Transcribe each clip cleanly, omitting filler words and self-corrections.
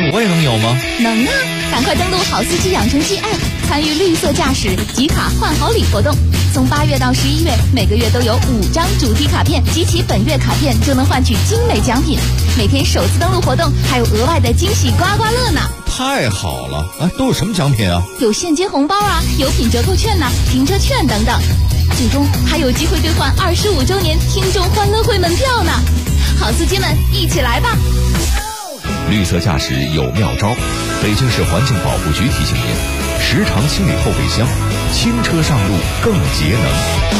我也能有吗？ 能啊，赶快登录好司机养成记 App， 参与绿色驾驶集卡换好礼活动。从8月到11月，每个月都有5张主题卡片，集齐本月卡片就能换取精美奖品。每天首次登录活动还有额外的惊喜刮刮乐呢！ 太好了！哎，都有什么奖品啊？ 有现金红包啊，有品折扣券呐、停车券等等。最终还有机会兑换25周年听众欢乐会门票呢！好司机们，一起来吧！ 绿色驾驶有妙招，北京市环境保护局提醒您：时常清理后备箱，轻车上路更节能。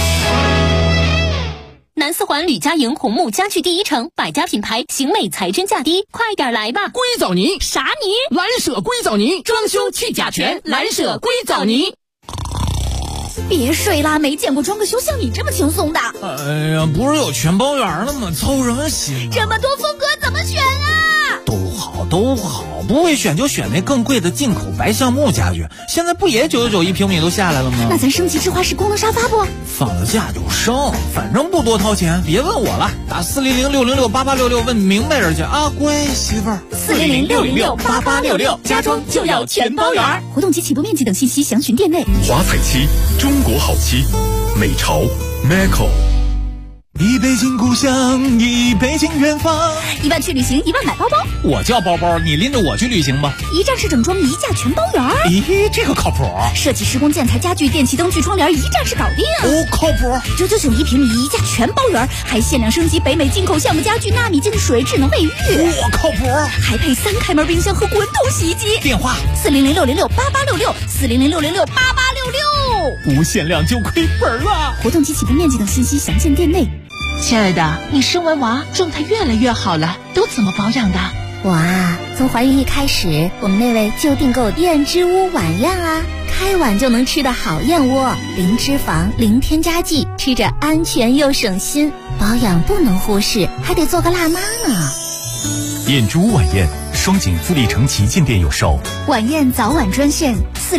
南四环吕家营红木家具第一城，百家品牌，型美材真价低，快点来吧！ 硅藻泥啥泥？ 蓝舍硅藻泥，装修去甲醛，蓝舍硅藻泥。 别睡啦，没见过装个修像你这么轻松的。 哎呀，不是有全包圆了吗？操什么心啊？ 这么多风格怎么选啊？ 都好，不会选就选那更贵的进口白橡木家具，现在不也991平米都下来了吗？ 那咱升级智化式功能沙发不？ 放了假就升，反正不多掏钱，别问我了，打400-606-8866问明白人去啊，乖媳妇儿。 400-606-8866，家装就要全包圆。 活动及起步面积等信息详询店内。 华彩漆，中国好漆，美潮 Macco。 一杯敬故乡，一杯敬远方。 1万去旅行，1万买包包。 我叫包包，你拎着我去旅行吧。 一站式整装，一价全包圆。 咦，这个靠谱。 设计施工建材家具电气灯具窗帘，一站式搞定。 哦，靠谱。 999平米，一价全包圆，还限量升级北美进口橡木家具，纳米净水，智能卫浴。 我靠谱。 还配3开门冰箱和滚筒洗衣机。 电话 400-606-8866，400-606-8866。 不限量就亏本了。 活动及起步面积等信息详见店内。 亲爱的，你生完娃状态越来越好了，都怎么保养的？ 我啊，从怀孕一开始，我们那位就订购燕之屋晚宴啊，开碗就能吃的好燕窝，零脂肪，零添加剂，吃着安全又省心。保养不能忽视，还得做个辣妈呢。 燕之屋晚宴，双井自立城旗舰店有售。 晚宴早晚专线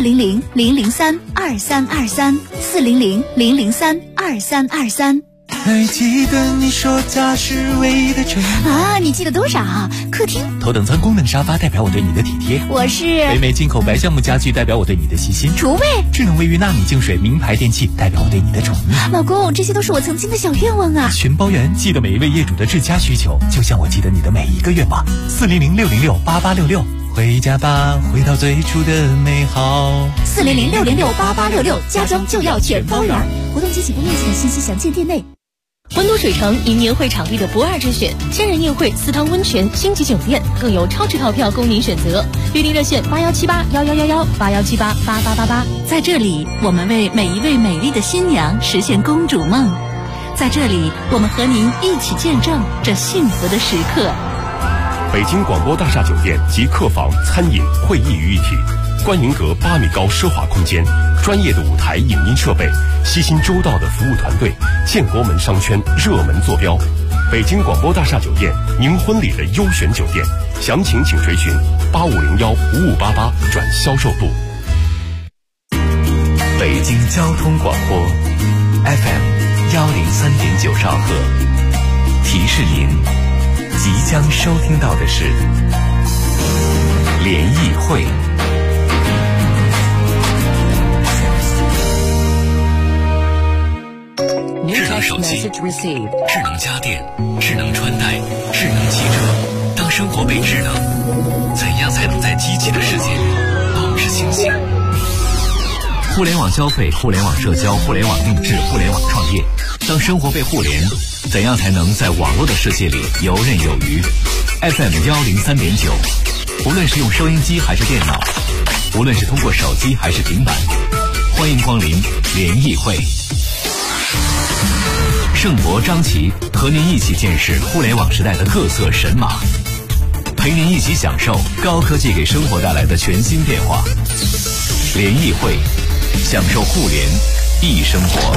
400-003-2323，400-003-2323。 还记得你说家是唯一的城啊？你记得多少？客厅头等舱功能沙发代表我对你的体贴， 我是北美进口白橡木家具代表我对你的细心， 厨卫智能卫浴纳米净水名牌电器代表我对你的宠溺。 老公，这些都是我曾经的小愿望啊！ 全包圆，记得每一位业主的至佳需求，就像我记得你的每一个愿望。400-606-8866，回家吧，回到最初的美好。 400-606-8866，家装就要全包圆。活动及起步面积的信息详见店内。 温都水城迎年会场地的不二之选，千人宴会、私汤温泉、星级酒店，更有超值套票供您选择。预订热线81781111，81788888。 在这里，我们为每一位美丽的新娘实现公主梦。在这里，我们和您一起见证这幸福的时刻。 北京广播大厦酒店及客房、餐饮、会议于一体，观迎阁8米高奢华空间，专业的舞台影音设备，悉心周到的服务团队，建国门商圈热门坐标。北京广播大厦酒店，您婚礼的优选酒店，详情请垂询8501-5588转销售部。 北京交通广播 FM103.9兆赫，提示您即将收听到的是联谊会。智能手机、智能家电、智能穿戴、智能汽车。当生活被智能，怎样才能在机器的世界里保持清醒？互联网消费、互联网社交、互联网定制、互联网创业。当生活被互联，怎样才能在网络的世界里游刃有余？ FM103.9，无论是用收音机还是电脑，无论是通过手机还是平板，欢迎光临联谊会。盛博、张琪和您一起见识互联网时代的各色神马，陪您一起享受高科技给生活带来的全新变化。联谊会，享受互联易生活。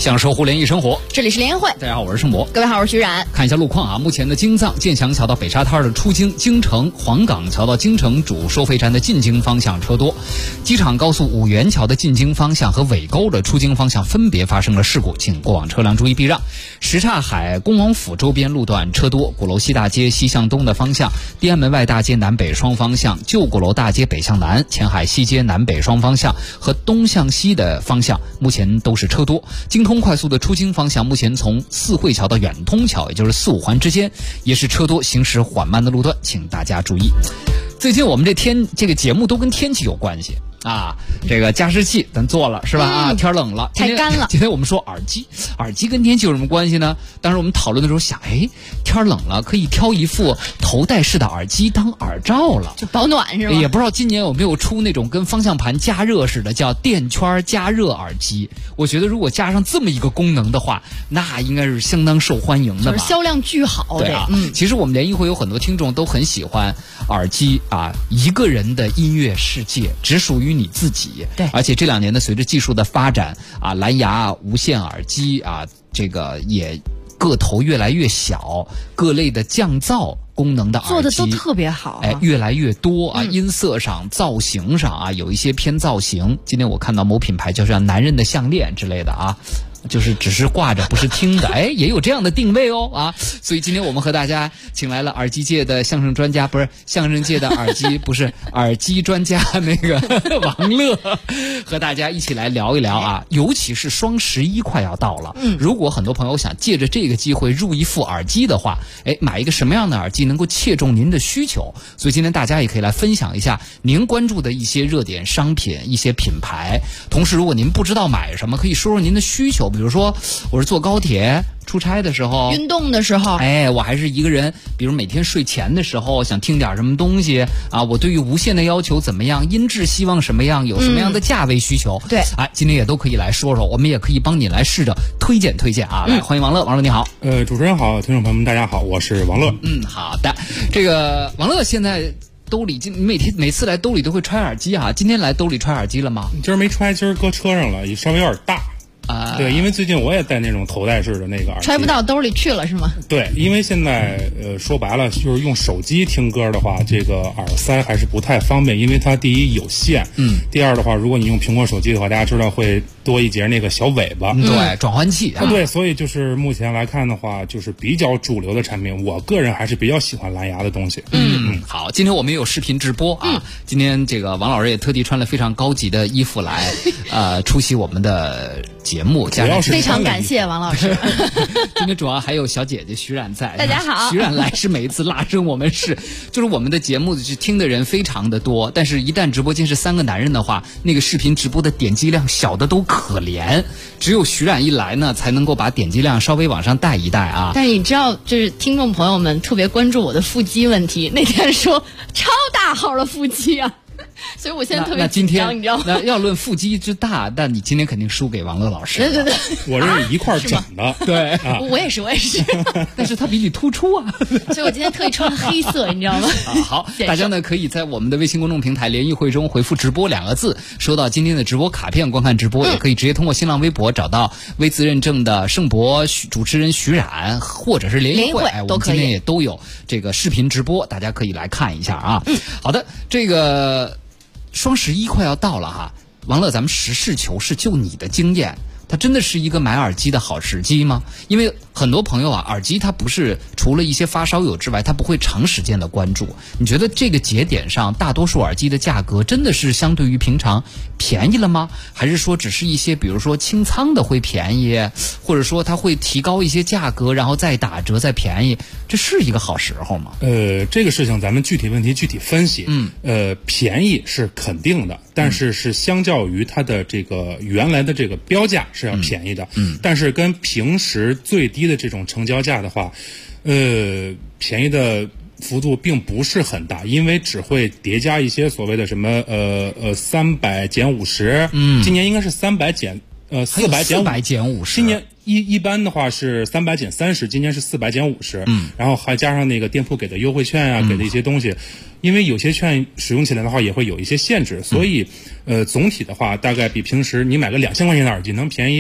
享受互联易生活。 这里是联汇， 大家好，我是盛博。 各位好，我是徐冉。 看一下路况啊，目前的京藏建祥桥到北沙滩的出京、京城、黄岗桥到京城主收费站的进京方向车多，机场高速五元桥的进京方向和尾沟的出京方向分别发生了事故，请过往车辆注意避让。什刹海恭王府周边路段车多，鼓楼西大街西向东的方向，地安门外大街南北双方向，旧鼓楼大街北向南，前海西街南北双方向和东向西的方向目前都是车多。京通快速的出京方向，目前从四惠桥到远通桥，也就是4、5环之间，也是车多行驶缓慢的路段，请大家注意。最近我们这个节目都跟天气有关系啊，这个加湿器咱做了是吧？啊，天冷了， 太干了。 今天我们说耳机跟天气有什么关系呢？当时我们讨论的时候想，天冷了可以挑一副头戴式的耳机当耳罩了， 就保暖是吧？ 也不知道今年有没有出那种跟方向盘加热似的，叫电圈加热耳机。我觉得如果加上这么一个功能的话，那应该是相当受欢迎的吧？ 就是销量巨好。 对啊，其实我们联谊会有很多听众都很喜欢耳机啊，一个人的音乐世界只属于你自己。 对， 而且这2年呢，随着技术的发展啊，蓝牙无线耳机啊，这个也个头越来越小，各类的降噪功能的耳机做的都特别好， 越来越多啊，音色上、造型上啊，有一些偏造型。今天我看到某品牌叫男人的项链之类的啊。就是只是挂着不是听的，也有这样的定位哦啊！所以今天我们和大家请来了耳机界的相声专家，不是相声界的耳机，不是耳机专家那个王乐，和大家一起来聊一聊啊！尤其是双11快要到了，如果很多朋友想借着这个机会入一副耳机的话，买一个什么样的耳机能够切中您的需求？所以今天大家也可以来分享一下您关注的一些热点商品、一些品牌。同时，如果您不知道买什么，可以说说您的需求。比如说我是坐高铁出差的时候， 运动的时候， 我还是一个人，比如每天睡前的时候想听点什么东西啊，我对于无线的要求怎么样，音质希望什么样，有什么样的价位需求， 对， 今天也都可以来说说，我们也可以帮你来试着推荐啊。来，欢迎王乐。王乐你好。 主持人好，听众朋友们大家好，我是王乐。 好的。这个王乐现在兜里每次来兜里都会揣耳机啊，今天来兜里揣耳机了吗？ 今儿没揣，今儿搁车上了，也稍微有点大。对，因为最近我也戴那种头戴式的那个耳机， 揣不到兜里去了是吗？ 对，因为现在说白了就是用手机听歌的话，这个耳塞还是不太方便，因为它第一有线，第二的话，如果你用苹果手机的话，大家知道会多一节那个小尾巴， 对，转换器啊， 对，所以就是目前来看的话，就是比较主流的产品，我个人还是比较喜欢蓝牙的东西。 好，今天我们也有视频直播啊，今天这个王老师也特地穿了非常高级的衣服来出席我们的节目， 非常感谢王老师。 今天主要还有小姐姐徐冉在， 大家好。 徐冉来是每一次拉升我们就是我们的节目听的人非常的多，但是一旦直播间是3个男人的话，那个视频直播的点击量小的都可怜，只有徐冉一来呢，才能够把点击量稍微往上带一带啊。 但是你知道，就是听众朋友们特别关注我的腹肌问题，那天说超大号的腹肌啊。所以我现在特别紧张，你知道吗？ 那要论腹肌之大，但你今天肯定输给王乐老师。 对， 我这是一块整的。 对， 我也是。 但是他比你突出啊， 所以我今天特意穿黑色，你知道吗？ 好，大家呢可以在我们的微信公众平台联谊会中回复直播2个字，收到今天的直播卡片观看直播，也可以直接通过新浪微博找到微字认证的盛博主持人徐冉，或者是联谊会，我们今天也都有这个视频直播，大家可以来看一下啊。好的，这个双11快要到了哈，王乐，咱们实事求是，就你的经验，它真的是一个买耳机的好时机吗？因为很多朋友啊，耳机它不是除了一些发烧友之外，它不会长时间的关注。你觉得这个节点上，大多数耳机的价格真的是相对于平常便宜了吗？还是说只是一些比如说清仓的会便宜，或者说它会提高一些价格，然后再打折再便宜，这是一个好时候吗？ 这个事情咱们具体问题具体分析。便宜是肯定的，但是相较于它的这个原来的这个标价是要便宜的。但是跟平时最低的这种成交价的话，便宜的幅度并不是很大，因为只会叠加一些所谓的什么300减50，今年应该是300减400减 50， 今年一般的话是300减30，今年是400减50，然后还加上那个店铺给的优惠券啊，给的一些东西，因为有些券使用起来的话也会有一些限制，所以总体的话大概比平时你买个2000块钱的耳机能便宜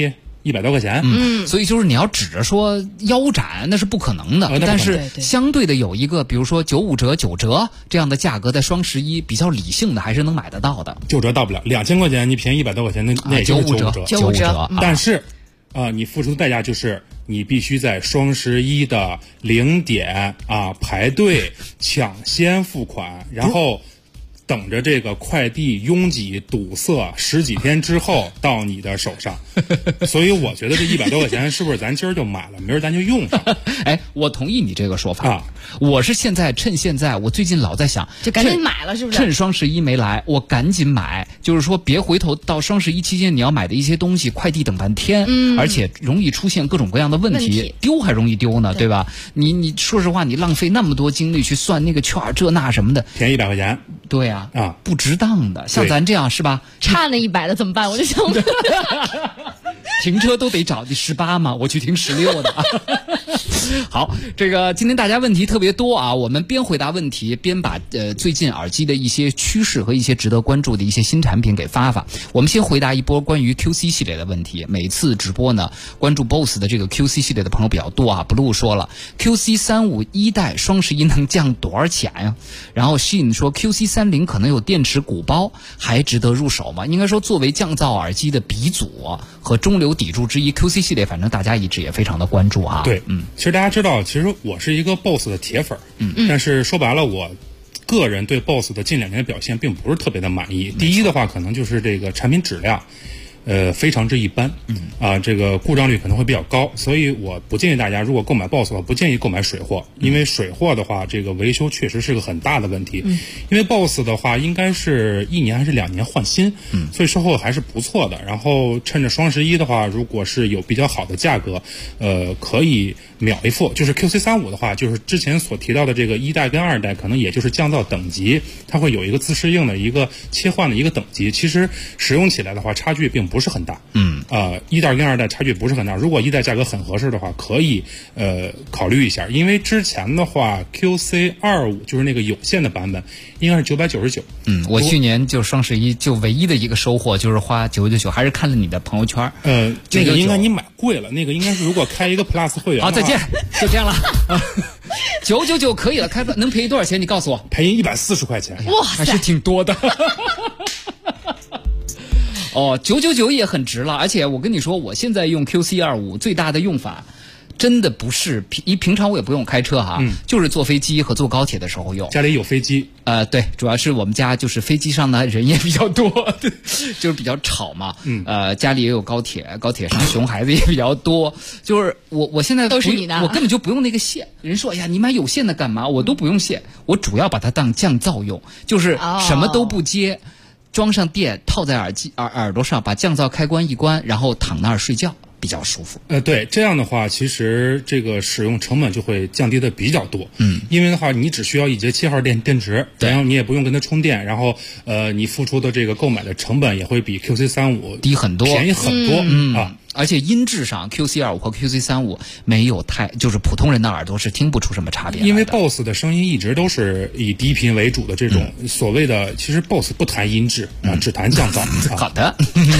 100多块钱。 所以就是你要指着说腰斩，那是不可能的。但是相对的有一个，比如说95折、9折这样的价格，在双11比较理性的还是能买得到的。 9折到不了，2000块钱你便宜100多块钱，那也就是 95折。 但是你付出的代价就是你必须在双11的0点排队抢先付款，然后等着这个快递拥挤堵塞10几天之后到你的手上。所以我觉得这100多块钱是不是咱今儿就买了，明儿咱就用上？ 哎，我同意你这个说法。我是趁现在，我最近老在想， 就赶紧买了，是不是？ 趁双11没来，我赶紧买，就是说别回头到双11期间你要买的一些东西，快递等半天，而且容易出现各种各样的问题，丢还容易丢呢，对吧？你说实话，你浪费那么多精力去算那个券这那什么的， 便宜100块钱， 对呀，不值当的。像咱这样是吧？ 差那100的怎么办？我就想停车都得找第18嘛，我去停16的。好，这个今天大家问题特别多啊，我们边回答问题边把最近耳机的一些趋势和一些值得关注的一些新产品给发。我们先回答一波关于 QC 系列的问题。每次直播呢，关注 BOSS 的这个 QC 系列的朋友比较多啊。Blue 说了 QC 35一代双11能降多少钱呀？然后 Shin 说 QC 30可能有电池鼓包，还值得入手吗？应该说作为降噪耳机的鼻祖和中流砥柱之一 ，QC 系列反正大家一直也非常的关注啊。 对，其实大家知道，其实我是一个 BOSS 的铁粉，但是说白了，我个人对 BOSS 的近2年的表现并不是特别的满意。第一的话，可能就是这个产品质量。非常之一般，这个故障率可能会比较高，所以我不建议大家如果购买 BOSS 的话，不建议购买水货，因为水货的话，这个维修确实是个很大的问题。因为 BOSS 的话，应该是1年还是2年换新，所以售后还是不错的。然后趁着双11的话，如果是有比较好的价格，可以秒一付。就是 QC 35的话，就是之前所提到的这个1代跟2代，可能也就是降噪等级，它会有一个自适应的一个切换的一个等级。其实使用起来的话，差距并不是很大。1代跟2代差距不是很大。如果1代价格很合适的话，可以考虑一下。因为之前的话 QC 25就是那个有线的版本，应该是999。 我去年就双11就唯一的一个收获就是花999，还是看了你的朋友圈。 这个应该你买贵了，那个应该是如果开一个 Plus 会员。 好，再见，就这样了。999可以了，开能便宜多少钱？你告诉我。 便宜140块钱。 哇，还是挺多的。999也很值了，而且我跟你说，我现在用 QC25 最大的用法，真的不是平常我也不用开车就是坐飞机和坐高铁的时候用。 家里有飞机？ 对，主要是我们家就是飞机上的人也比较多，就是比较吵嘛。家里也有高铁上熊孩子也比较多。就是我现在都是你的， 我根本就不用那个线。人说，哎呀，你买有线的干嘛？我都不用线，我主要把它当降噪用，就是什么都不接。装上电，套在耳朵上，把降噪开关一关，然后躺那儿睡觉，比较舒服。 对，这样的话，其实这个使用成本就会降低的比较多。因为的话，你只需要1节7号电池，然后你也不用跟它充电，然后你付出的这个购买的成本也会比 QC35 低很多， 便宜很多而且音质上 QC25 和 QC35 没有就是普通人的耳朵是听不出什么差别的。 因为 BOSS 的声音一直都是以低频为主的这种所谓的，其实 BOSS 不谈音质只谈降噪。 好的。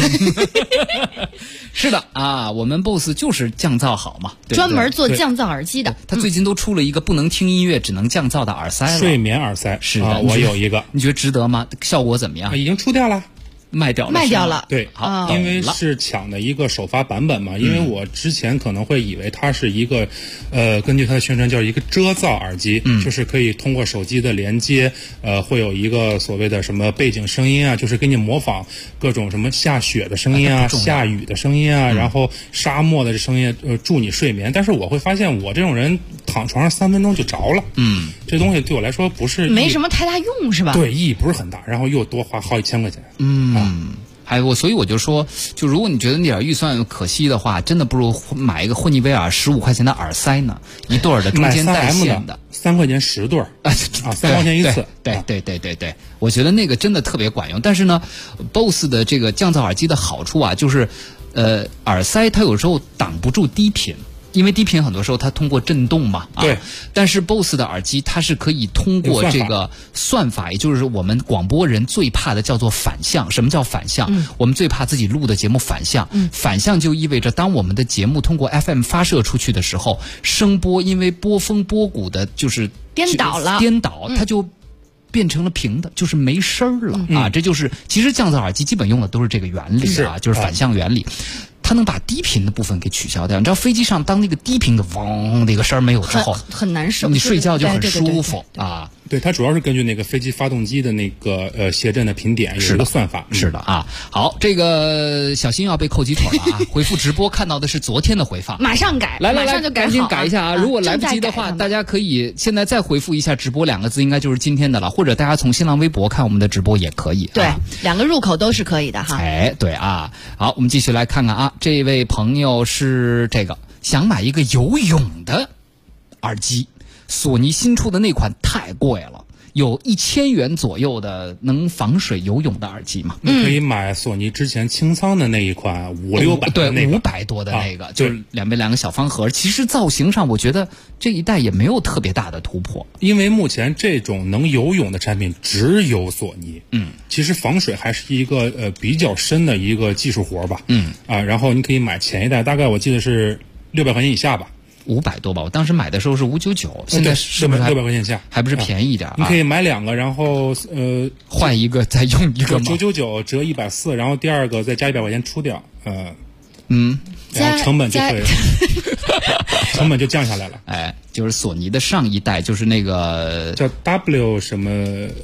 是的我们 BOSS 就是降噪好嘛， 专门做降噪耳机的。 他最近都出了一个不能听音乐只能降噪的耳塞了， 睡眠耳塞。 是的， 我有一个。 你觉得值得吗？效果怎么样？ 已经出掉了。 卖掉了。 对，好，因为是抢的一个首发版本嘛。因为我之前可能会以为它是一个，根据它的宣传叫一个遮噪耳机，就是可以通过手机的连接，会有一个所谓的什么背景声音就是给你模仿各种什么下雪的声音下雨的声音然后沙漠的声音，助你睡眠。但是我会发现我这种人躺床上3分钟就着了，这东西对我来说不是没什么太大用，是吧？ 对，意义不是很大，然后又多花好几千块钱。 所以我就说，就如果你觉得那点预算可惜的话，真的不如买一个霍尼韦尔15块钱的耳塞呢，一对的中间带线的 ，3块钱10对3块钱一次。 对，我觉得那个真的特别管用。但是呢 ，BOSS 的这个降噪耳机的好处就是，耳塞它有时候挡不住低频。 因为低频很多时候它通过震动嘛， 对。 但是 BOSS 的耳机它是可以通过这个算法，也就是我们广播人最怕的叫做反向。什么叫反向？我们最怕自己录的节目反向。反向就意味着当我们的节目通过 FM 发射出去的时候，声波因为波峰波谷的就是颠倒了， 它就变成了平的，就是没声儿了啊！这就是其实降噪耳机基本用的都是这个原理啊，就是反向原理。它能把低频的部分给取消掉。你知道飞机上当那个低频的嗡的一个声儿没有之后， 很难受， 你睡觉就很舒服啊。 对，它主要是根据那个飞机发动机的那个谐振的频点有一个算法。 是的啊。好，这个小心要被扣鸡腿了啊！回复直播看到的是昨天的回放， 马上改， 来， 马上就改好， 赶紧改一下啊！如果来不及的话，大家可以现在再回复一下直播2个字，应该就是今天的了。或者大家从新浪微博看我们的直播也可以。 对，2个入口都是可以的哈。 哎，对啊。好，我们继续来看看啊，这位朋友是这个想买一个游泳的耳机，索尼新出的那款太贵了，有1000元左右的能防水游泳的耳机吗？ 可以买索尼之前清仓的那一款500-600的那个 ，500多的那个，就是两边2个小方盒。其实造型上，我觉得这一代也没有特别大的突破， 因为目前这种能游泳的产品只有索尼。其实防水还是一个比较深的一个技术活吧。然后你可以买前一代，大概我记得是600块钱以下吧。 500多吧，我当时买的时候是599，现在是不是 600块钱以下， 还不是便宜一点啊？ 你可以买2个，然后换一个再用一个吗 ？999折140，然后第2个再加100块钱出掉，然后成本就会成本就降下来了。 哎，就是索尼的上一代，就是那个叫 W 什么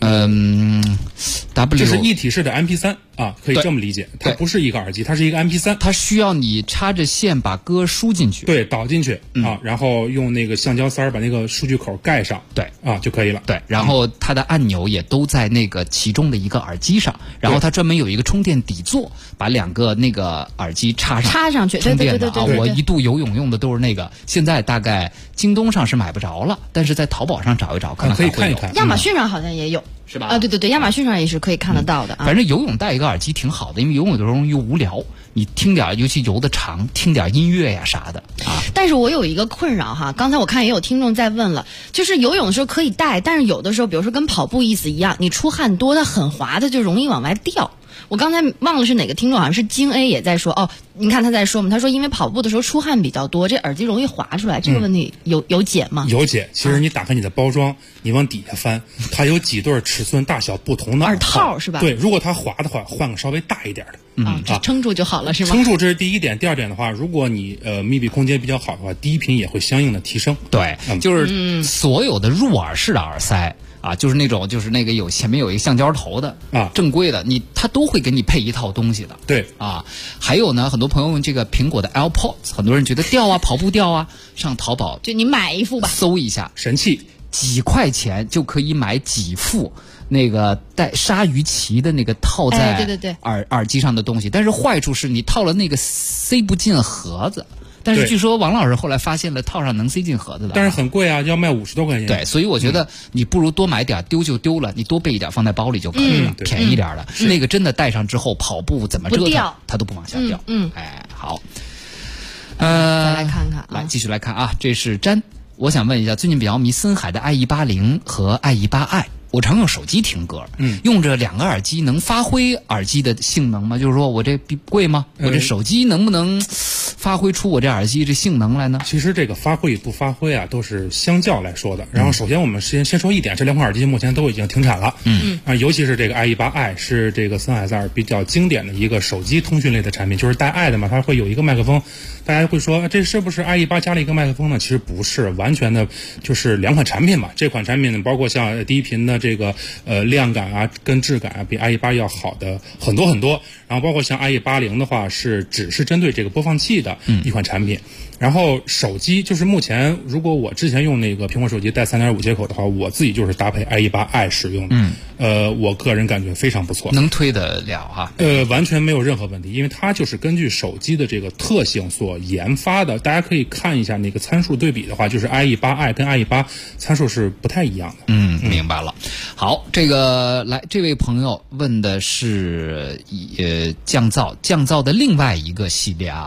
W， 就是一体式的 MP3啊，可以这么理解。它不是一个耳机，它是一个 MP3， 它需要你插着线把歌输进去， 对，导进去啊，然后用那个橡胶塞把那个数据口盖上， 对啊就可以了。 对，然后它的按钮也都在那个其中的一个耳机上，然后它专门有一个充电底座，把2个那个耳机插上去， 充电的啊。我一度游泳用的都是那个，现在大概京东上是买不着了，但是在淘宝上找一找，可能可以看一看。 亚马逊上好像也有。 是吧？ 啊，对，亚马逊上也是可以看得到的啊。 反正游泳戴一个耳机挺好的，因为游泳有时候容易无聊，你听点，尤其游的长，听点音乐呀啥的啊。 但是我有一个困扰哈，刚才我看也有听众在问了，就是游泳的时候可以戴，但是有的时候，比如说跟跑步意思一样，你出汗多，它很滑的就容易往外掉。我刚才忘了是哪个听众，好像是京 A 也在说哦，你看他在说嘛，他说因为跑步的时候出汗比较多，这耳机容易滑出来，这个问题有解吗？ 有解。其实你打开你的包装，你往底下翻，它有几对尺寸大小不同的耳套是吧？ 对，如果它滑的话，换个稍微大一点的。 撑住就好了是吗？ 撑住这是第一点，第二点的话，如果你密闭空间比较好的话，低频也会相应的提升。 对，就是所有的入耳式的耳塞。啊，就是那种，就是那个前面有一个橡胶头的啊， 正规的，它都会给你配一套东西的。 对啊，还有呢，很多朋友用这个苹果的 AirPods， 很多人觉得掉啊，跑步掉啊，上淘宝就你买一副吧， 搜一下， 神器， 几块钱就可以买几副那个带鲨鱼鳍的那个套在耳机上的东西。但是坏处是你套了那个塞不进盒子。但是据说王老师后来发现了套上能塞进盒子的， 但是很贵啊，要卖50多块钱。 对，所以我觉得你不如多买点，丢就丢了，你多备一点放在包里就可以了，便宜点的。那个真的戴上之后跑步怎么折腾，它都不往下掉。哎，好， 再来看看， 来继续来看啊，这是詹，我想问一下，最近比较迷森海的 IE80和 IE8i。我常用手机听歌，用着2个耳机能发挥耳机的性能吗？就是说我这贵吗？我这手机能不能发挥出我这耳机这性能来呢？ 其实这个发挥与不发挥啊，都是相较来说的。然后首先我们先说一点，这2款耳机目前都已经停产了。尤其是这个 IE8i 是这个森海塞尔比较经典的一个手机通讯类的产品，就是带 i 的嘛，它会有一个麦克风。大家会说这是不是 IE8 加了一个麦克风呢？其实不是，完全的就是2款产品嘛。这款产品呢，包括像低频的这个量感啊跟质感啊，比 IE8 要好的很多很多。然后包括像 IE80的话，只是针对这个播放器的一款产品。然后手机就是目前，如果我之前用那个苹果手机带 3.5 接口的话，我自己就是搭配 IE8i 使用的。我个人感觉非常不错， 能推得了哈。 完全没有任何问题，因为它就是根据手机的这个特性所研发的。大家可以看一下那个参数对比的话，就是 IE8i 跟 IE8 参数是不太一样的。 明白了。好，这位朋友问的是降噪的另外一个系列啊。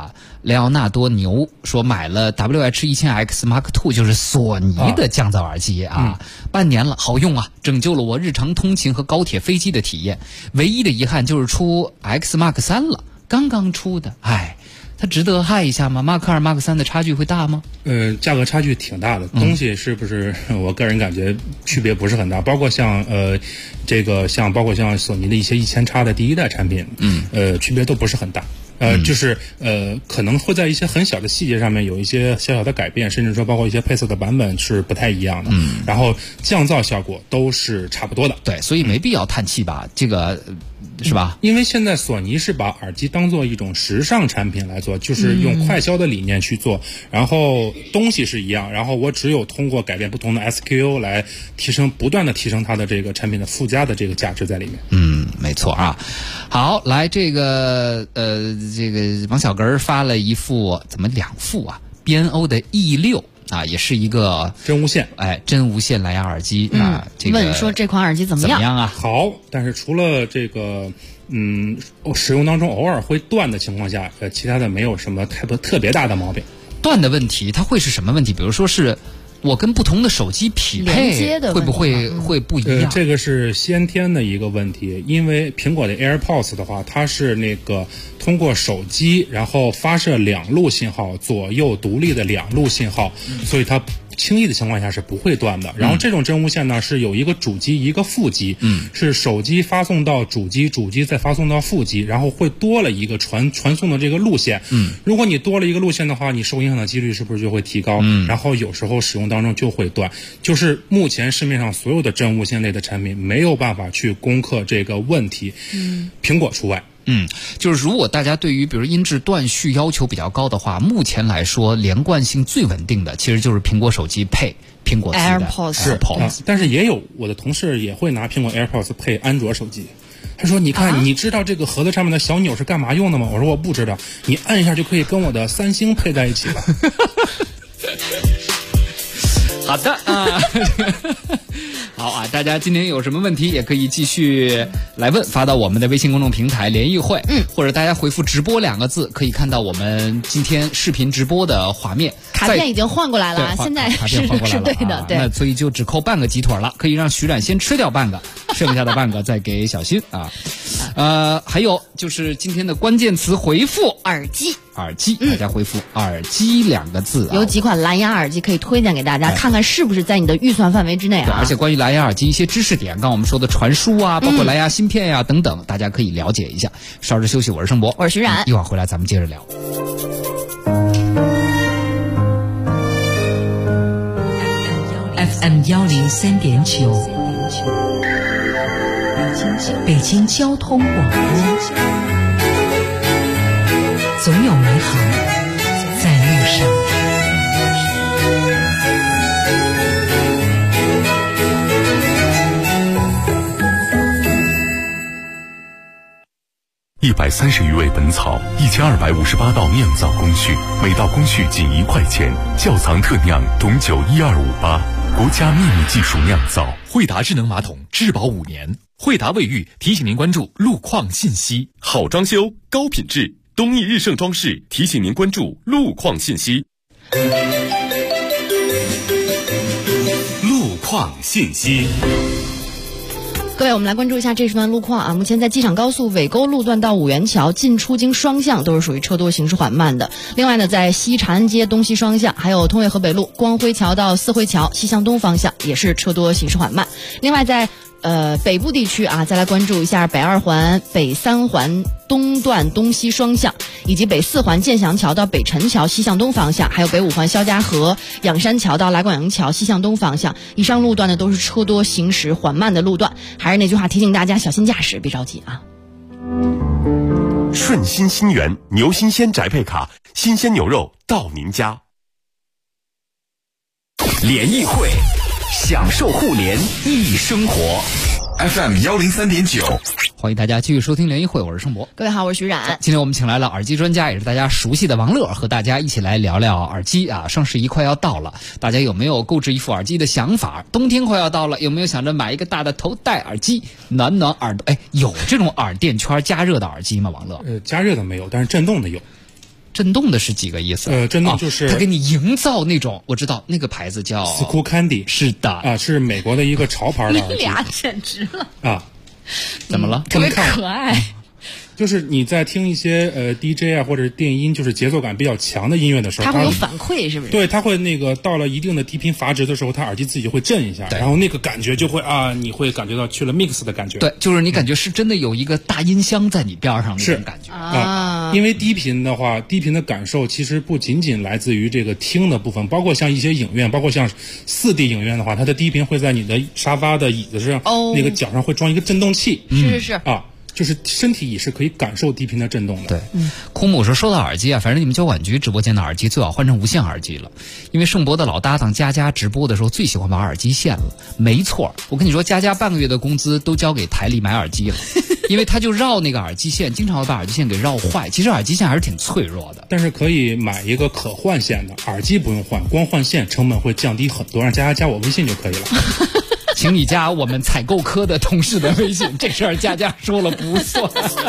莱奥纳多牛说买了 WH-1000X Mark II， 就是索尼的降噪耳机半年了，好用啊，拯救了我日常通勤和高铁、飞机的体验。唯一的遗憾就是出 X Mark III了，刚刚出的，它值得嗨一下吗 ？Mark 2、Mark 3的差距会大吗？ 价格差距挺大的，东西是不是？我个人感觉区别不是很大，包括像包括像索尼的一些1000X的第一代产品，区别都不是很大。就是可能会在一些很小的细节上面有一些小小的改变，甚至说包括一些配色的版本是不太一样的。然后降噪效果都是差不多的。 对，所以没必要叹气吧？这个是吧？ 因为现在索尼是把耳机当做一种时尚产品来做，就是用快销的理念去做，然后东西是一样，然后我只有通过改变不同的 SKU 来不断的提升它的这个产品的附加的这个价值在里面。 没错啊。好，来这个王小根发了一副，怎么2副啊？边欧的 E6。也是一个真无线， 真无线蓝牙耳机问说这款耳机怎么样啊？ 好，但是除了这个使用当中偶尔会断的情况下，其他的没有什么特别大的毛病。 断的问题它会是什么问题？比如说是我跟不同的手机匹配，会不会不一样？ 这个是先天的一个问题，因为苹果的 AirPods 的话，它是通过手机然后发射2路信号，左右独立的2路信号，所以它轻易的情况下是不会断的。然后这种真无线呢是有一个主机一个副机，是手机发送到主机，主机再发送到副机，然后会多了一个传送的这个路线。如果你多了一个路线的话，你受影响的几率是不是就会提高？然后有时候使用当中就会断。就是目前市面上所有的真无线类的产品没有办法去攻克这个问题，苹果除外。 就是如果大家对于比如音质断续要求比较高的话，目前来说连贯性最稳定的其实就是苹果手机配苹果自己的 AirPods。 但是也有我的同事也会拿苹果 AirPods 配安卓手机。他说：“你看，你知道这个盒子上面的小钮是干嘛用的吗？”我说：“我不知道。”你按一下就可以跟我的三星配在一起了。 好的好啊！大家今天有什么问题也可以继续来问，发到我们的微信公众平台联谊会，或者大家回复直播2个字，可以看到我们今天视频直播的画面。 卡片已经换过来了，现在是对的，对。 那所以就只扣半个鸡腿了，可以让徐冉先吃掉半个，剩下的半个再给小新还有就是今天的关键词回复耳机， 大家回复耳机2个字有几款蓝牙耳机可以推荐给大家，看看是不是在你的预算范围之内啊。 对，而且关于蓝牙耳机一些知识点，刚我们说的传输包括蓝牙芯片等等，大家可以了解一下。稍事休息，我是盛博， 我是徐冉， 一会儿回来咱们接着聊。 FM 103.9，北京交通广播，总有美好在路上。 130余味本草，1258道酿造工序，每道工序仅1块钱。窖藏特酿董酒12588，国家秘密技术酿造。 惠达智能马桶质保5年。惠达卫浴提醒您关注路况信息。 好装修，高品质，东益日盛装饰提醒您关注路况信息。路况信息。 各位，我们来关注一下这时段路况啊。目前在机场高速尾沟路段到五元桥进出京双向都是属于车多行驶缓慢的。另外呢，在西长安街东西双向，还有通惠河北路光辉桥到四惠桥西向东方向也是车多行驶缓慢。另外在北部地区啊，再来关注一下北2环、北3环东段东西双向，以及北4环建祥桥到北辰桥西向东方向，还有北5环肖家河仰山桥到来广阳桥西向东方向。以上路段呢都是车多行驶缓慢的路段。还是那句话，提醒大家小心驾驶，别着急啊。 顺心新源牛新鲜宅配卡，新鲜牛肉到您家。 联谊会，享受互联易生活。FM 103.9， 欢迎大家继续收听联谊会，我是盛博。 各位好，我是徐冉。 今天我们请来了耳机专家，也是大家熟悉的王乐，和大家一起来聊聊耳机啊。双11快要到了，大家有没有购置一副耳机的想法？冬天快要到了，有没有想着买一个大的头戴耳机，暖暖耳朵？有这种耳垫圈加热的耳机吗？王乐？ 加热的没有，但是震动的有。 震动的是几个意思？ 震动就是它给你营造那种，我知道那个牌子叫 Skullcandy， 是的啊，是美国的一个潮牌的耳机。 你俩简直了啊！ 怎么了？ 特别可爱。 就是你在听一些DJ 啊或者是电音，就是节奏感比较强的音乐的时候， 它会有反馈，是不是？ 对，它会那个到了一定的低频阀值的时候，它耳机自己就会震一下，然后那个感觉就会你会感觉到去了 mix 的感觉。 对，就是你感觉是真的有一个大音箱在你边上那种感觉因为低频的话，低频的感受其实不仅仅来自于这个听的部分，包括像一些影院，包括像4D 影院的话，它的低频会在你的沙发的椅子上，那个角上会装一个振动器。 是就是身体也是可以感受低频的震动的。 对，空母说到耳机啊，反正你们交管局直播间的耳机最好换成无线耳机了，因为盛博的老搭档佳佳直播的时候最喜欢玩耳机线了。没错，我跟你说，佳佳半个月的工资都交给台里买耳机了，因为他就绕那个耳机线，经常会把耳机线给绕坏。其实耳机线还是挺脆弱的， 但是可以买一个可换线的耳机，不用换，光换线成本会降低很多。让佳佳加我微信就可以了。 请你加我们采购科的同事的微信，这事儿佳佳说了不算。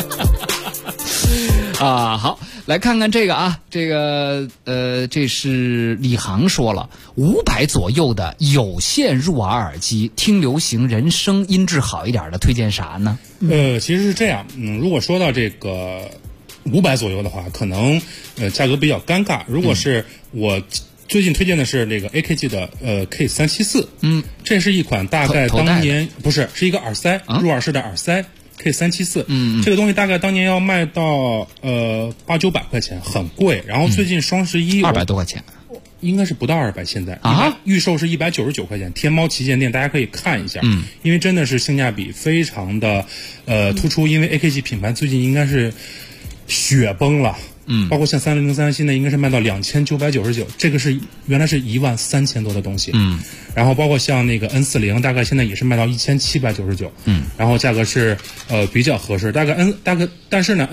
好，来看看这个啊，这个这是李航说了，500左右的有线入耳耳机，听流行人声音质好一点的，推荐啥呢？ 其实是这样，如果说到这个500左右的话，可能价格比较尴尬。如果是我最近推荐的是那个 AKG 的K374，这是一款大概当年是一个耳塞，入耳式的耳塞 K374，这个东西大概当年要卖到800-900块钱，很贵。然后最近双11 200多块钱， 应该是不到200，现在预售是199块钱，天猫旗舰店大家可以看一下，因为真的是性价比非常的突出，因为 AKG 品牌最近应该是雪崩了。包括像3003现在应该是卖到2999，这个是原来是13000多的东西。然后包括像那个 N40，大概现在也是卖到1799。然后价格是比较合适，但是呢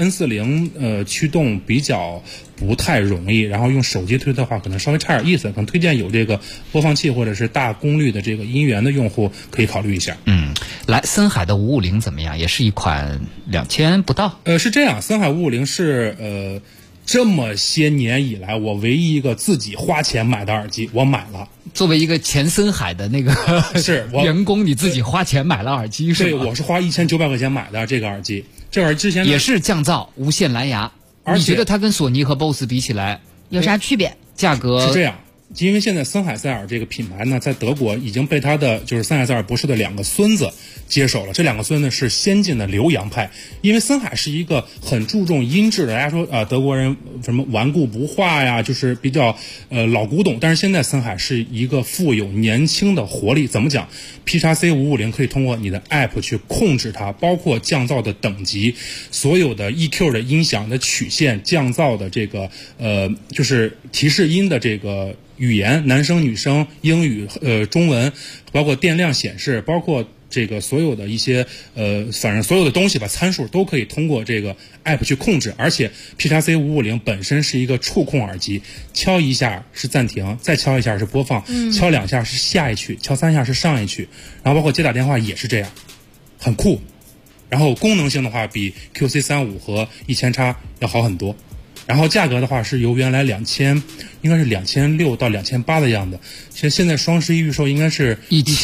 N40驱动比较不太容易，然后用手机推的话可能稍微差点意思，可能推荐有这个播放器或者是大功率的这个音源的用户可以考虑一下。 来，森海的550怎么样？也是一款2000不到。 是这样，森海550是这么些年以来我唯一一个自己花钱买的耳机，我买了。 作为一个前森海的那个员工，你自己花钱买了耳机是吧？ 对，我是花1900块钱买的这个耳机。这耳机之前也是降噪无线蓝牙，你觉得它跟索尼和 BOSS 比起来有啥区别？ 价格是这样。因为现在森海塞尔这个品牌呢，在德国已经被他的就是森海塞尔博士的2个孙子接手了。这2个孙子是先进的留洋派，因为森海是一个很注重音质的。大家说德国人什么顽固不化呀，就是比较老古董。但是现在森海是一个富有年轻的活力。怎么讲 ？PXC550 可以通过你的 App 去控制它，包括降噪的等级，所有的 EQ 的音响的曲线，降噪的这个就是提示音的这个语言，男生女生，英语中文，包括电量显示，包括这个所有的一些反正所有的东西吧，参数都可以通过这个 app 去控制。而且 PXC550 本身是一个触控耳机，敲一下是暂停，再敲一下是播放，敲2下是下一曲，敲3下是上一曲。然后包括接打电话也是这样，很酷。然后功能性的话比 QC35 和1000X 要好很多。然后价格的话是由原来2000，应该是2600到2800的样子，现在双11预售应该是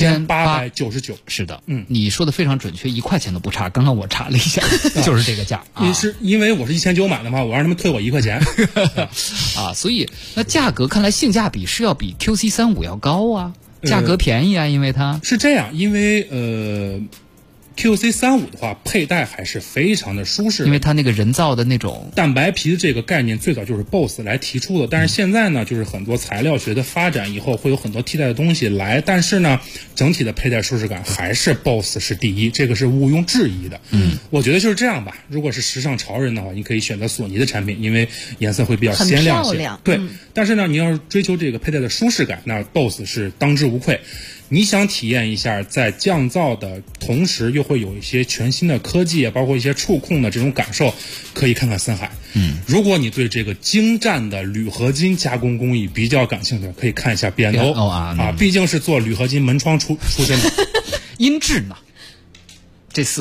1899。 是的，你说的非常准确，1块钱都不差。刚刚我查了一下，就是这个价。 是因为我是1900买的嘛，我让他们退我1块钱。 所以那价格看来性价比是要比 QC35 要高啊，价格便宜啊，因为它是这样，因为QC35 的话，佩戴还是非常的舒适的， 因为它那个人造的那种蛋白皮的这个概念最早就是 BOSS 来提出的，但是现在呢，就是很多材料学的发展以后会有很多替代的东西来，但是呢，整体的佩戴舒适感还是 BOSS 是第一，这个是毋庸置疑的。我觉得就是这样吧。如果是时尚潮人的话，你可以选择索尼的产品，因为颜色会比较鲜亮些。 很漂亮。 对，但是呢，你要是追求这个佩戴的舒适感，那 BOSS 是当之无愧。你想体验一下在降噪的同时又会有一些全新的科技，包括一些触控的这种感受，可以看看森海。如果你对这个精湛的铝合金加工工艺比较感兴趣，可以看一下B&O 毕竟是做铝合金门窗出身的。 音质呢？这4款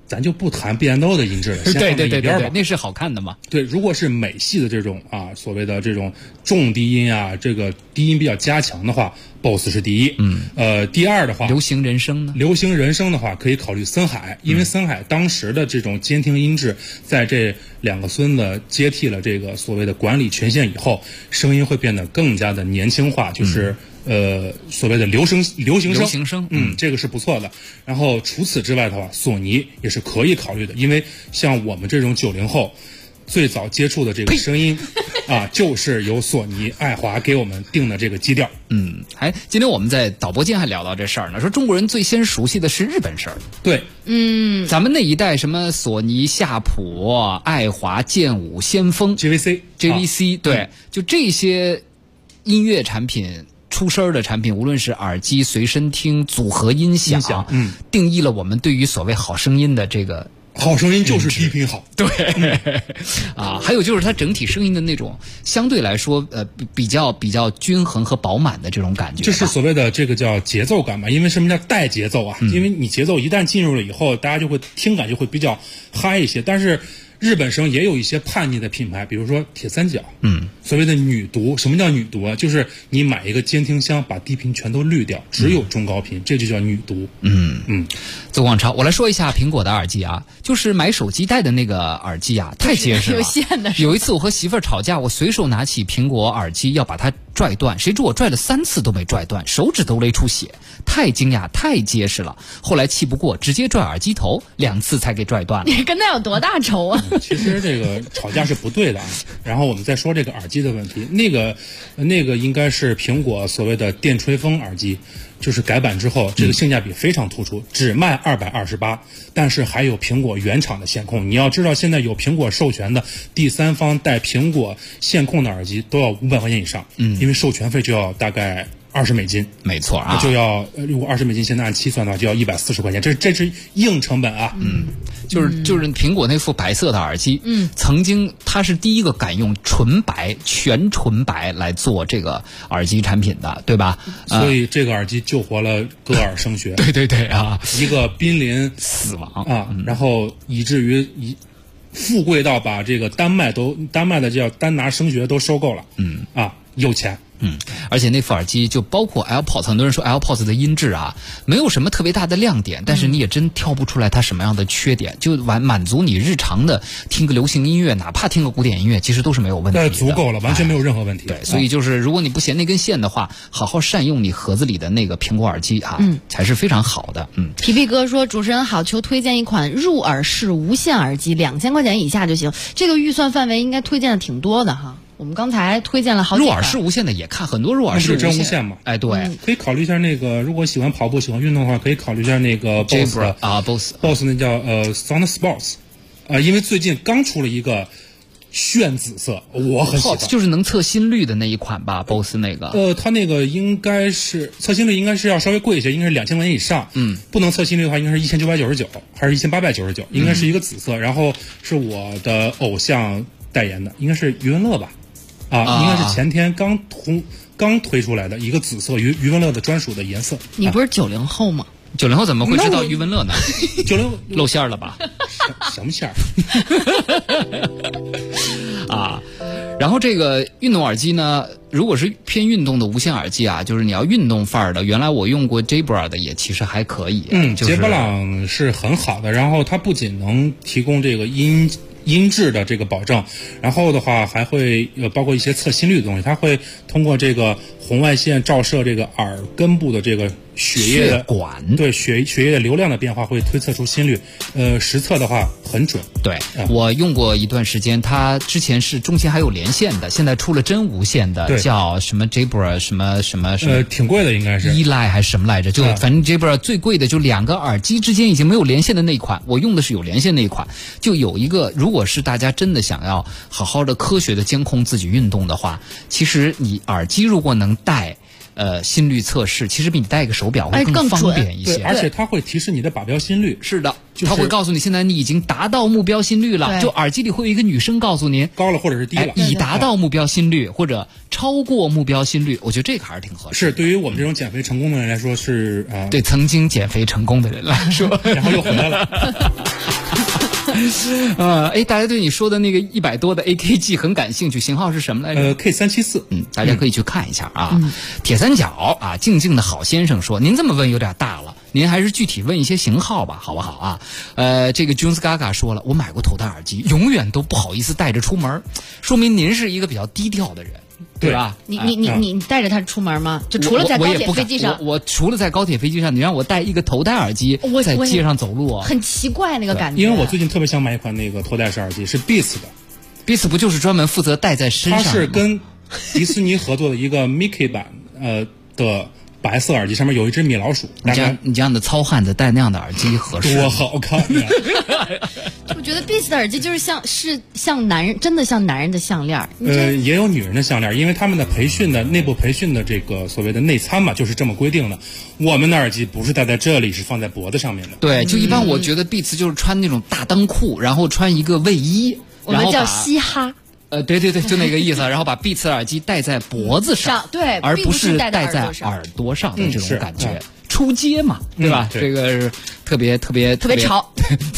咱就不谈B&O 的音质了，先放在一边吧。 那是好看的嘛。 对，如果是美系的这种所谓的这种重低音这个低音比较加强的话 ，BOSS 是第一。第二的话， 流行人声呢？ 流行人声的话，可以考虑森海，因为森海当时的这种监听音质，在这2个孙子接替了这个所谓的管理权限以后，声音会变得更加的年轻化，就是。所谓的流行声，这个是不错的。然后除此之外的话，索尼也是可以考虑的，因为像我们这种90后，最早接触的这个声音就是由索尼、爱华给我们定的这个基调。 今天我们在导播间还聊到这事儿呢，说中国人最先熟悉的是日本声。 对， 咱们那一代什么索尼、夏普、爱华、剑舞、先锋、JVC，对，就这些音乐产品。出声的产品，无论是耳机、随身听、组合音响，定义了我们对于所谓好声音的这个。 好声音就是低频好， 对，还有就是它整体声音的那种相对来说比较均衡和饱满的这种感觉， 这是所谓的这个叫节奏感嘛。因为什么叫带节奏啊？因为你节奏一旦进入了以后，大家就会听感就会比较嗨一些，但是。日本声也有一些叛逆的品牌，比如说铁三角，所谓的女读。什么叫女读啊？就是你买一个监听箱，把低频全都滤掉，只有中高频，这就叫女读。 邹广超，我来说一下苹果的耳机啊，就是买手机带的那个耳机啊，太结实了。 有线的。 有一次我和媳妇儿吵架，我随手拿起苹果耳机要把它拽断，谁知我拽了3次都没拽断，手指都勒出血，太惊讶，太结实了。后来气不过，直接拽耳机头，2次才给拽断了。 你跟他有多大仇啊？ 其实这个吵架是不对的啊。然后我们再说这个耳机的问题，那个应该是苹果所谓的电吹风耳机，就是改版之后，这个性价比非常突出，只卖228，但是还有苹果原厂的线控。你要知道，现在有苹果授权的第三方带苹果线控的耳机都要500块钱以上，因为授权费就要大概20美金， 没错啊， 就要如果20美金现在按7算的话，就要140块钱，这是硬成本啊。 就是苹果那副白色的耳机，曾经它是第一个敢用全纯白来做这个耳机产品的，对吧？ 所以这个耳机救活了歌尔声学， 对啊， 一个濒临死亡啊，然后以至于富贵到把这个丹麦的叫丹拿声学都收购了，有钱。 而且那副耳机就包括 AirPods， 很多人说 AirPods 的音质没有什么特别大的亮点，但是你也真挑不出来它什么样的缺点，就满足你日常的听个流行音乐，哪怕听个古典音乐，其实都是没有问题的。 足够了，完全没有任何问题。 对，所以就是如果你不嫌那根线的话，好好善用你盒子里的那个苹果耳机才是非常好的。 皮皮哥说，主持人好，求推荐一款入耳式无线耳机，2000块钱以下就行。这个预算范围应该推荐的挺多的哈。我们刚才推荐了好几款入耳式无线的，也看很多入耳式真无线嘛。 对， 可以考虑一下那个，如果喜欢跑步、喜欢运动的话，可以考虑一下那个 BOSS 那叫Sound Sports， 因为最近刚出了一个炫紫色，我很喜欢， 就是能测心率的那一款吧 ，BOSS 那个。 它那个应该是测心率，应该是要稍微贵一些，应该是2000块钱以上。不能测心率的话，应该是1999还是1899，应该是一个紫色。然后是我的偶像代言的，应该是余文乐吧。应该是前天刚推出来的一个紫色余文乐的专属的颜色。 你不是90后吗 ？90后怎么会知道余文乐呢 ？90 露馅了吧？ 什么馅儿？ 然后这个运动耳机呢，如果是偏运动的无线耳机就是你要运动范儿的，原来我用过 Jabra 的，也其实还可以。 杰布朗是很好的，然后它不仅能提供这个音质的这个保证，然后的话还会包括一些测心率的东西，它会通过这个红外线照射这个耳根部的这个血液的管， 对血液的流量的变化会推测出心率，实测的话很准。 对，我用过一段时间，它之前是中间还有连线的，现在出了真无线的，叫什么 Jabra 什么， 挺贵的，应该是 Eli还是什么来着？就反正 Jabra 最贵的就2个耳机之间已经没有连线的那一款，我用的是有连线那一款。就有一个，如果是大家真的想要好好的科学的监控自己运动的话，其实你耳机如果能带心率测试，其实比你带一个手表会更方便一些。 对，而且它会提示你的靶标心率。 是的，它会告诉你现在你已经达到目标心率了。就耳机里会有一个女生告诉您高了或者是低了， 已达到目标心率或者超过目标心率。我觉得这个还是挺合适。 是，对于我们这种减肥成功的人来说是对曾经减肥成功的人来说， 然后又回来了。 大家对你说的那个100多的 AKG 很感兴趣，型号是什么来着 ？K374。 大家可以去看一下啊。铁三角啊，静静的好先生说，您这么问有点大了，您还是具体问一些型号吧，好不好啊？这个 Jones Gaga 说了，我买过头戴耳机，永远都不好意思带着出门，说明您是一个比较低调的人。对吧？ 你带着它出门吗？就除了在高铁飞机上， 我除了在高铁飞机上，你让我带一个头戴耳机在街上走路， 很奇怪那个感觉。 因为我最近特别想买一款那个头戴式耳机，是 Beats 的。 Beats 不就是专门负责戴在身上？ 它是跟迪士尼合作的一个 Mickey 版的白色耳机，上面有一只米老鼠。 你这样的糙汉子戴那样的耳机合适？ 多好看呀！ 我觉得 Beats 的耳机就是像男人，真的像男人的项链。 也有女人的项链，因为他们的内部培训的这个所谓的内参嘛，就是这么规定的。我们的耳机不是戴在这里，是放在脖子上面的。 对，就一般我觉得 Beats 就是穿那种大裆裤，然后穿一个卫衣， 我们叫嘻哈。 对，就那个意思。然后把 Beats 耳机戴在脖子上， 对， 而不是戴在耳朵上的这种感觉。出街嘛，对吧？这个是特别潮。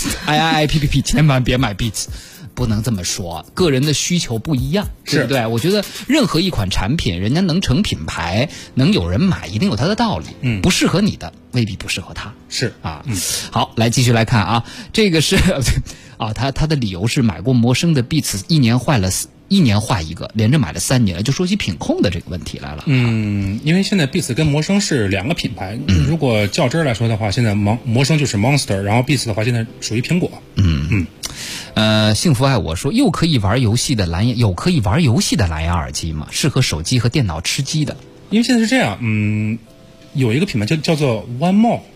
PPP 千万别买 Beats， 不能这么说，个人的需求不一样，对不对？我觉得任何一款产品，人家能成品牌，能有人买，一定有它的道理。不适合你的，未必不适合他。 是啊，好，来继续来看啊，这个是啊，他的理由是买过魔生的 Beats， 1年坏一个，连着买了3年了，就说起品控的这个问题来了。 因为现在 Beats 跟魔生是2个品牌，如果较真儿来说的话，现在魔生就是 Monster， 然后 Beats 的话现在属于苹果。 幸福爱我说，有可以玩游戏的蓝牙耳机吗？适合手机和电脑吃鸡的。 因为现在是这样，有一个品牌叫做 One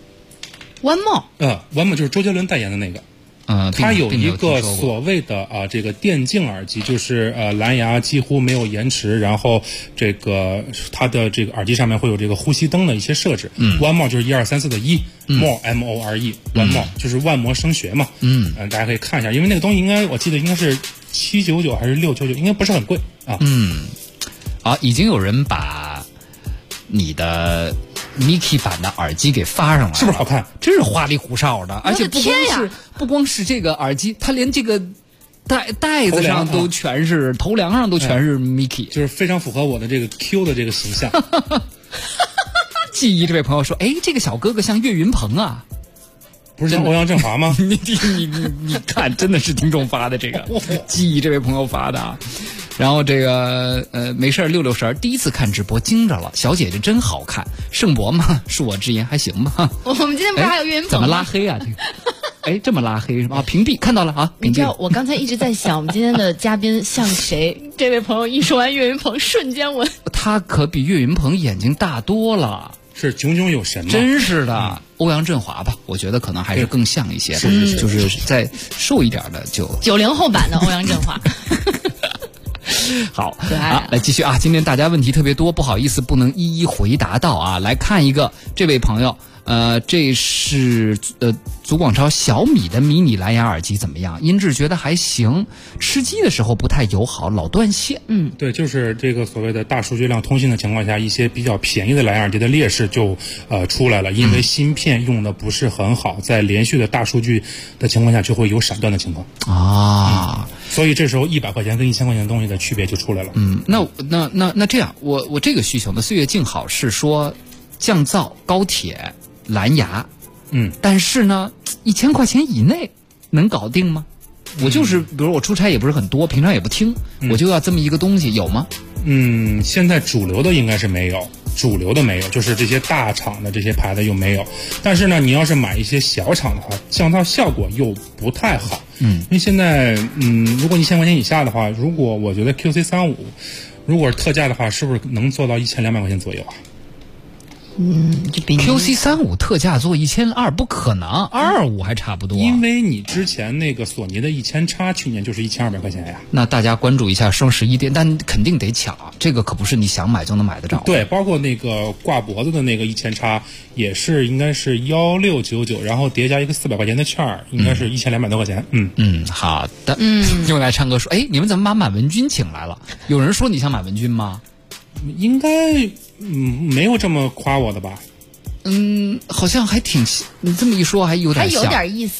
More。One More 就是周杰伦代言的那个。它有一个所谓的这个电竞耳机，就是蓝牙几乎没有延迟，然后这个它的这个耳机上面会有这个呼吸灯的一些设置。One More 就是1 2 3 4的1，More MORE One More 就是万魔声学嘛。大家可以看一下，因为那个东西我记得应该是799还是699，应该不是很贵啊。 已经有人把你的Mickey 版的耳机给发上来了， 是不是好看？ 真是花里胡哨的，而且不光是这个耳机，它连这个袋子上都全是，头梁上都全是 Mickey， 就是非常符合我的这个 Q 的这个形象。 记忆这位朋友说，这个小哥哥像岳云鹏啊。 不是像欧阳震华吗？ 你看，真的是听众发的这个，记忆这位朋友发的啊。然后这个没事66神第一次看直播惊着了，小姐姐真好看。盛博嘛，恕我直言还行吧。 我们今天不是还有岳云鹏吗？ 怎么拉黑啊？这么拉黑是吧？屏蔽看到了啊！ 你知道我刚才一直在想，我们今天的嘉宾像谁？这位朋友一说完岳云鹏，瞬间他可比岳云鹏眼睛大多了。 是炯炯有神吗？ 真是的，欧阳震华吧，我觉得可能还是更像一些，就是再瘦一点的就 90后版的欧阳震华。 好，来继续啊！今天大家问题特别多，不好意思不能一一回答到啊。来看一个，这位朋友，这是祖广超小米的迷你蓝牙耳机怎么样？音质觉得还行，吃鸡的时候不太友好，老断线。 对，就是这个所谓的大数据量通信的情况下，一些比较便宜的蓝牙耳机的劣势就出来了，因为芯片用的不是很好，在连续的大数据的情况下就会有闪断的情况啊。所以这时候100块钱跟1000块钱的东西的区别就出来了。 那这样，我这个需求呢，岁月静好是说降噪高铁蓝牙，但是呢，1000块钱以内能搞定吗？我就是比如我出差也不是很多，平常也不听，我就要这么一个东西，有吗？ 现在主流的应该是没有，就是这些大厂的这些牌子又没有。但是呢，你要是买一些小厂的话，降噪效果又不太好。因为现在如果1000块钱以下的话，如果我觉得 QC35 如果是特价的话，是不是能做到1200块钱左右啊？ 就比 QC35 特价做1200不可能，225还差不多。 因为你之前那个索尼的1000X去年就是1200块钱呀。 那大家关注一下双11店，但肯定得抢，这个可不是你想买就能买得着。 对，包括那个挂脖子的那个1000X也是应该是1699，然后叠加一个400块钱的券，应该是1200多块钱。 好的。又来唱歌说，你们怎么把满文军请来了？有人说你像满文军吗？ 应该没有这么夸我的吧？ 好像还挺，你这么一说还有点像， 还有点意思。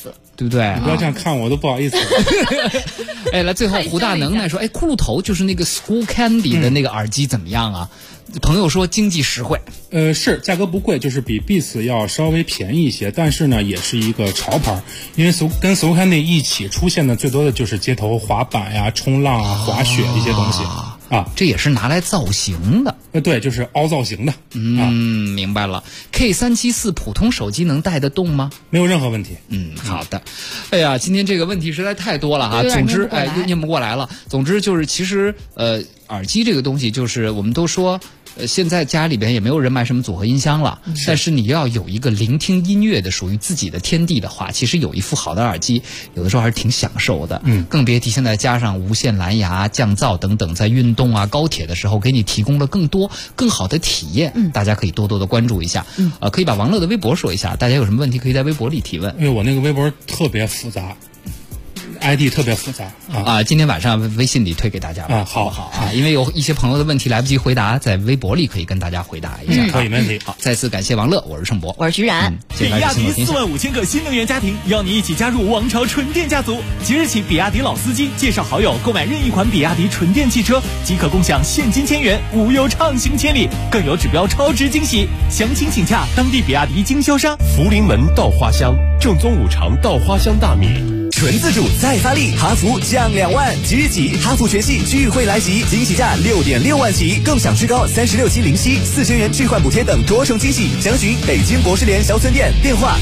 对不对？ 你不要这样看我，都不好意思。 哎，来，最后胡大能来说，哎，骷髅头就是那个 School Candy 的那个耳机怎么样啊？朋友说经济实惠， 是价格不贵，就是比 Beats 要稍微便宜一些，但是呢，也是一个潮牌，因为跟 School Candy 一起出现的最多的就是街头滑板呀、冲浪啊、滑雪一些东西。 这也是拿来造型的。 对，就是凹造型的。 明白了。K374普通手机能带得动吗？ 没有任何问题。 好的。哎呀，今天这个问题实在太多了哈。总之，又念不过来了。总之就是，其实耳机这个东西，就是我们都说。现在家里边也没有人买什么组合音箱了，但是你要有一个聆听音乐的属于自己的天地的话，其实有一副好的耳机，有的时候还是挺享受的。更别提现在加上无线蓝牙、降噪等等，在运动啊、高铁的时候给你提供了更多、更好的体验。大家可以多多的关注一下。可以把王乐的微博说一下，大家有什么问题可以在微博里提问。 因为我那个微博特别复杂。ID 特别复杂今天晚上微信里推给大家吧。好不好啊？因为有一些朋友的问题来不及回答，在微博里可以跟大家回答一下。 可以，没问题。 好，再次感谢王乐，我是盛博， 我是徐冉。 比亚迪45000个新能源家庭，邀你一起加入王朝纯电家族。即日起，比亚迪老司机介绍好友购买任意款比亚迪纯电汽车，即可共享现金1000元，无忧畅行千里，更有指标超值惊喜。详情请洽当地比亚迪经销商。 福临门稻花香，正宗五常稻花香大米。 纯自主再发力，哈弗降2万，即日起哈弗全系聚会来袭，惊喜价6.6万起，更享最高36期零息、4000元置换补贴等多重惊喜。详询北京博士联小村店，电话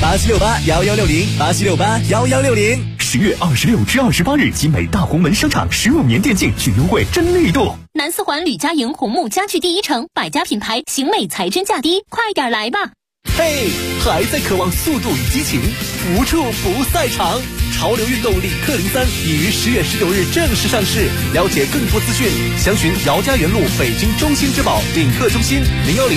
87681160，87681160。 10月26至28日，集美大红门商场15年店庆巨优惠真力度。 南四环吕家营红木家具第一城，百家品牌，行美才真价低，快点来吧！ 嘿，还在渴望速度与激情，无处不赛场。潮流运动领克03已于10月19日正式上市，了解更多资讯，详询姚家园路北京中心之宝领克中心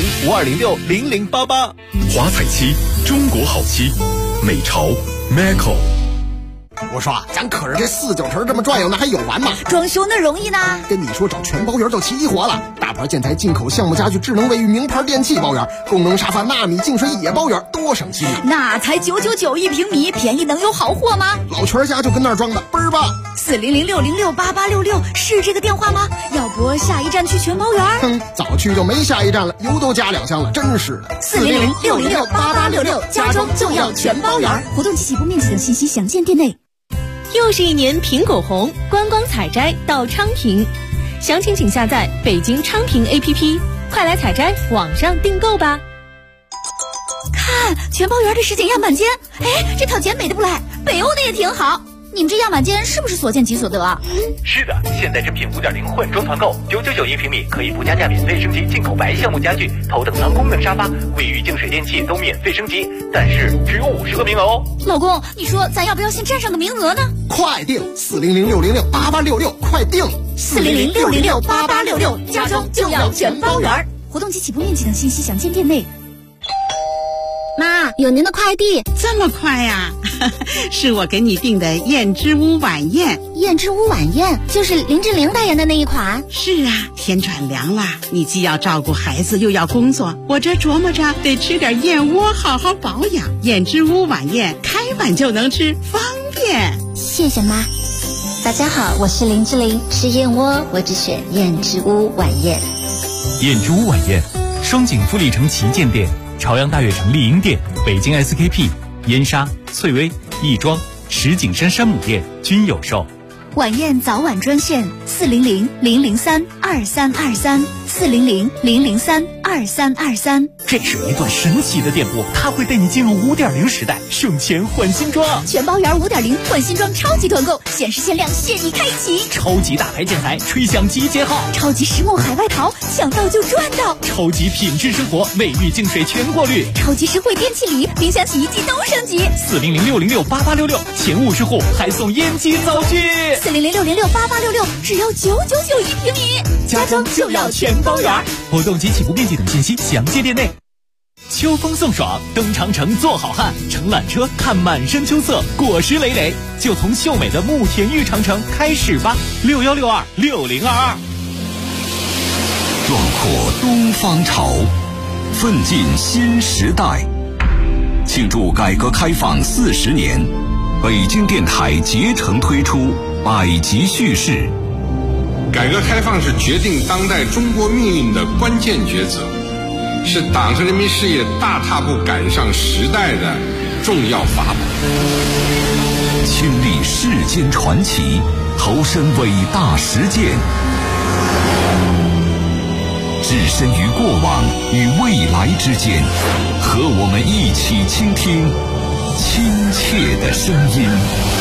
010-5206-0088。 华彩漆，中国好漆，美潮 Macco。 我说啊，咱可是这4、9成这么转悠，那还有完吗？ 装修那容易呢？ 跟你说，找全包园就齐活了。大牌建材、进口项目家具、智能卫浴、名牌电器包园，功能沙发、纳米净水也包园，多省心。 那才999一平米，便宜能有好货吗？ 老全家就跟那儿装的，倍儿棒。 400-606-8866是这个电话吗？要不下一站去全包园？ 早去就没下一站了，油都加2箱了，真是的。 400-606-8866，家装就要全包园。活动及起步面积等信息详见店内。 又是一年苹果红，观光采摘到昌平，详情请下载北京昌平 APP， 快来采摘，网上订购吧。 看全包园的实景样板间，哎，这套简美的不赖，北欧的也挺好。你们这样板间是不是所见即所得啊？ 是的，现在正品5.0混装团购，999一平米，可以不加价免费升级进口白橡木家具、头等舱功能沙发、卫浴净水电器都免费升级，但是只有50个名额哦。 老公，你说咱要不要先占上个名额呢？ 快订400-606-8866，快订 400-606-8866，家装就要全包园。活动及起步面积等信息详见店内。 妈，有您的快递。 这么快呀？是我给你订的燕之屋晚宴。 燕之屋晚宴就是林志玲代言的那一款。 是啊，天转凉了，你既要照顾孩子又要工作，我这琢磨着得吃点燕窝好好保养。燕之屋晚宴开碗就能吃，方便。 谢谢妈。大家好，我是林志玲，吃燕窝我只选燕之屋晚宴。 燕之屋晚宴，双井富力城旗舰店、朝阳大悦城丽婴店、北京 SKP、燕莎、翠微、亦庄、石景山山姆店均有售。 晚宴早晚专线400-003-2323，400-003-2323。 这是一段神奇的电波，它会带你进入5.0时代，省钱换新装。 全包园5.0换新装超级团购，限时限量现已开启。 超级大牌建材，吹响集结号。 超级实木海外淘，抢到就赚到。 超级品质生活，卫浴净水全过滤。 超级实惠电器礼，冰箱洗衣机都升级。 400-606-8866，前50户还送烟机灶具。 400-606-8866，只要999一平米，家装就要全包园。 活动及起步面积等信息详见店内。秋风送爽，登长城做好汉，乘缆车看满山秋色，果实累累，就从秀美的慕田峪长城开始吧。6162-6022。 壮阔东方潮，奋进新时代。庆祝改革开放40年， 北京电台竭诚推出百集叙事。 改革开放是决定当代中国命运的关键抉择，是党和人民事业大踏步赶上时代的重要法宝。 亲历世间传奇，投身伟大实践，置身于过往与未来之间，和我们一起倾听亲切的声音。